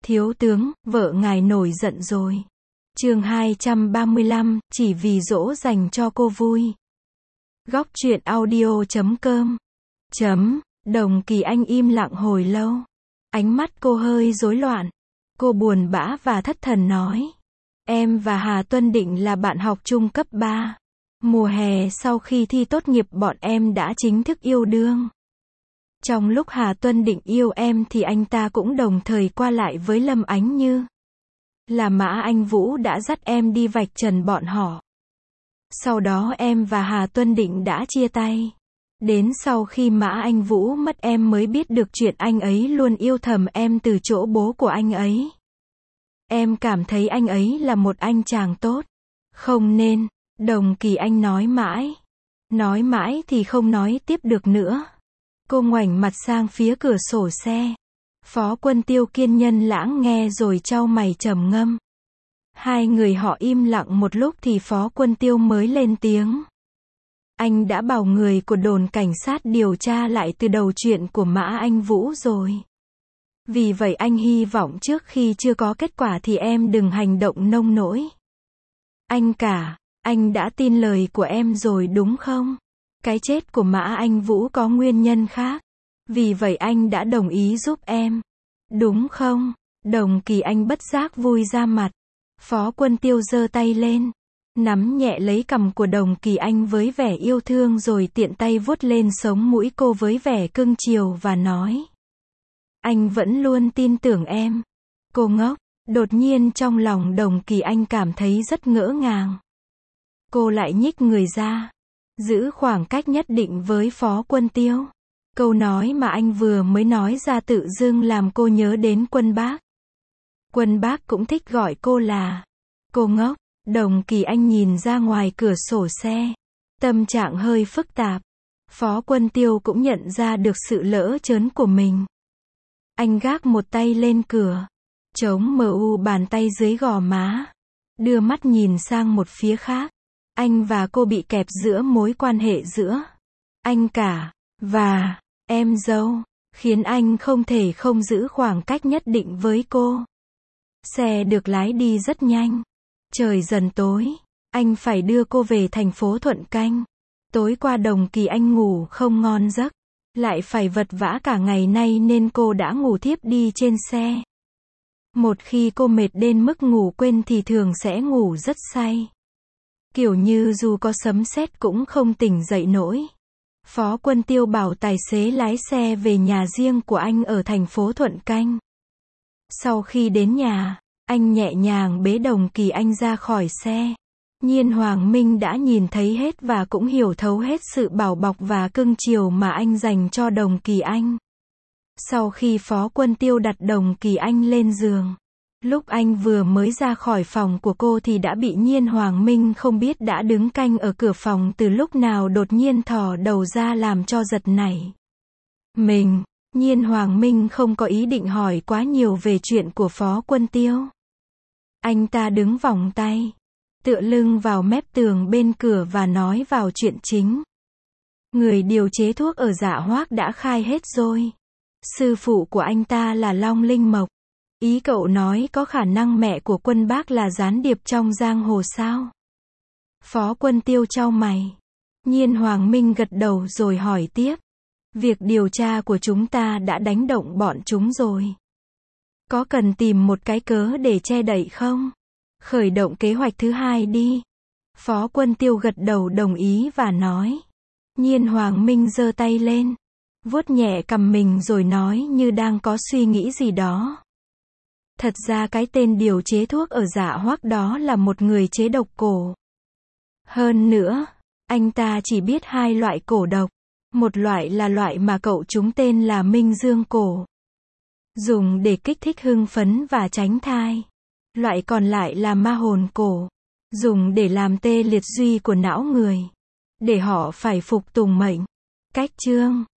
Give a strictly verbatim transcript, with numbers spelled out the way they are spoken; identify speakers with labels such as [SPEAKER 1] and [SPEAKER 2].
[SPEAKER 1] Thiếu tướng, vợ ngài nổi giận rồi. Chương hai trăm ba mươi lăm, chỉ vì dỗ dành cho cô vui. Góc truyện audio chấm com. Chấm, Đồng Kỳ Anh im lặng hồi lâu. Ánh mắt cô hơi rối loạn. Cô buồn bã và thất thần nói. Em và Hà Tuân Định là bạn học chung cấp ba. Mùa hè sau khi thi tốt nghiệp bọn em đã chính thức yêu đương. Trong lúc Hà Tuân Định yêu em thì anh ta cũng đồng thời qua lại với Lâm Ánh Như. Là Mã Anh Vũ đã dắt em đi vạch trần bọn họ. Sau đó em và Hà Tuân Định đã chia tay. Đến sau khi Mã Anh Vũ mất em mới biết được chuyện anh ấy luôn yêu thầm em từ chỗ bố của anh ấy. Em cảm thấy anh ấy là một anh chàng tốt. Không nên, Đồng Kỳ Anh nói mãi. Nói mãi thì không nói tiếp được nữa. Cô ngoảnh mặt sang phía cửa sổ xe. Phó Quân Tiêu kiên nhân lãng nghe rồi chau mày trầm ngâm. Hai người họ im lặng một lúc thì Phó Quân Tiêu mới lên tiếng. Anh đã bảo người của đồn cảnh sát điều tra lại từ đầu chuyện của Mã Anh Vũ rồi. Vì vậy anh hy vọng trước khi chưa có kết quả thì em đừng hành động nông nổi. Anh cả, anh đã tin lời của em rồi đúng không? Cái chết của Mã Anh Vũ có nguyên nhân khác. Vì vậy anh đã đồng ý giúp em. Đúng không? Đồng Kỳ Anh bất giác vui ra mặt. Phó Quân Tiêu giơ tay lên. Nắm nhẹ lấy cằm của Đồng Kỳ Anh với vẻ yêu thương rồi tiện tay vuốt lên sống mũi cô với vẻ cưng chiều và nói. Anh vẫn luôn tin tưởng em. Cô ngốc. Đột nhiên trong lòng Đồng Kỳ Anh cảm thấy rất ngỡ ngàng. Cô lại nhích người ra. Giữ khoảng cách nhất định với Phó Quân Tiêu. Câu nói mà anh vừa mới nói ra tự dưng làm cô nhớ đến Quân Bác. Quân Bác cũng thích gọi cô là cô ngốc. Đồng Kỳ Anh nhìn ra ngoài cửa sổ xe. Tâm trạng hơi phức tạp. Phó Quân Tiêu cũng nhận ra được sự lỡ chớn của mình. Anh gác một tay lên cửa. Chống mờ u bàn tay dưới gò má. Đưa mắt nhìn sang một phía khác. Anh và cô bị kẹp giữa mối quan hệ giữa anh cả và em dâu, khiến anh không thể không giữ khoảng cách nhất định với cô. Xe được lái đi rất nhanh. Trời dần tối, anh phải đưa cô về thành phố Thuận Canh. Tối qua Đồng Kỳ Anh ngủ không ngon giấc, lại phải vật vã cả ngày nay nên cô đã ngủ thiếp đi trên xe. Một khi cô mệt đến mức ngủ quên thì thường sẽ ngủ rất say. Kiểu như dù có sấm sét cũng không tỉnh dậy nổi. Phó Quân Tiêu bảo tài xế lái xe về nhà riêng của anh ở thành phố Thuận Canh. Sau khi đến nhà, anh nhẹ nhàng bế Đồng Kỳ Anh ra khỏi xe. Nhiên Hoàng Minh đã nhìn thấy hết và cũng hiểu thấu hết sự bảo bọc và cưng chiều mà anh dành cho Đồng Kỳ Anh. Sau khi Phó Quân Tiêu đặt Đồng Kỳ Anh lên giường, lúc anh vừa mới ra khỏi phòng của cô thì đã bị Nhiên Hoàng Minh không biết đã đứng canh ở cửa phòng từ lúc nào đột nhiên thò đầu ra làm cho giật nảy. Mình, Nhiên Hoàng Minh không có ý định hỏi quá nhiều về chuyện của Phó Quân Tiêu. Anh ta đứng vòng tay, tựa lưng vào mép tường bên cửa và nói vào chuyện chính. Người điều chế thuốc ở Dạ Hoác đã khai hết rồi. Sư phụ của anh ta là Long Linh Mộc. Ý cậu nói có khả năng mẹ của Quân Bác là gián điệp trong giang hồ sao? Phó Quân Tiêu chau mày. Nhiên Hoàng Minh gật đầu rồi hỏi tiếp. Việc điều tra của chúng ta đã đánh động bọn chúng rồi. Có cần tìm một cái cớ để che đậy không? Khởi động kế hoạch thứ hai đi. Phó Quân Tiêu gật đầu đồng ý và nói. Nhiên Hoàng Minh giơ tay lên, vuốt nhẹ cằm mình rồi nói như đang có suy nghĩ gì đó. Thật ra cái tên điều chế thuốc ở Dạ Hoác đó là một người chế độc cổ. Hơn nữa, anh ta chỉ biết hai loại cổ độc. Một loại là loại mà cậu chúng tên là Minh Dương cổ, dùng để kích thích hưng phấn và tránh thai. Loại còn lại là Ma Hồn cổ, dùng để làm tê liệt duy của não người, để họ phải phục tùng mệnh. Cách chương